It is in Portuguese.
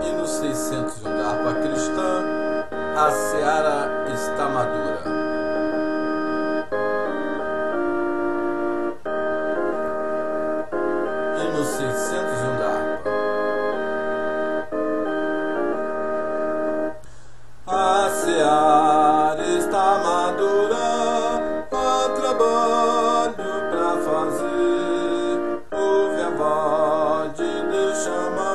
Hino 601 da harpa cristã, a seara está madura. Hino 601 da harpa. A seara está madura, há trabalho pra fazer. Ouve a voz de Deus chamar.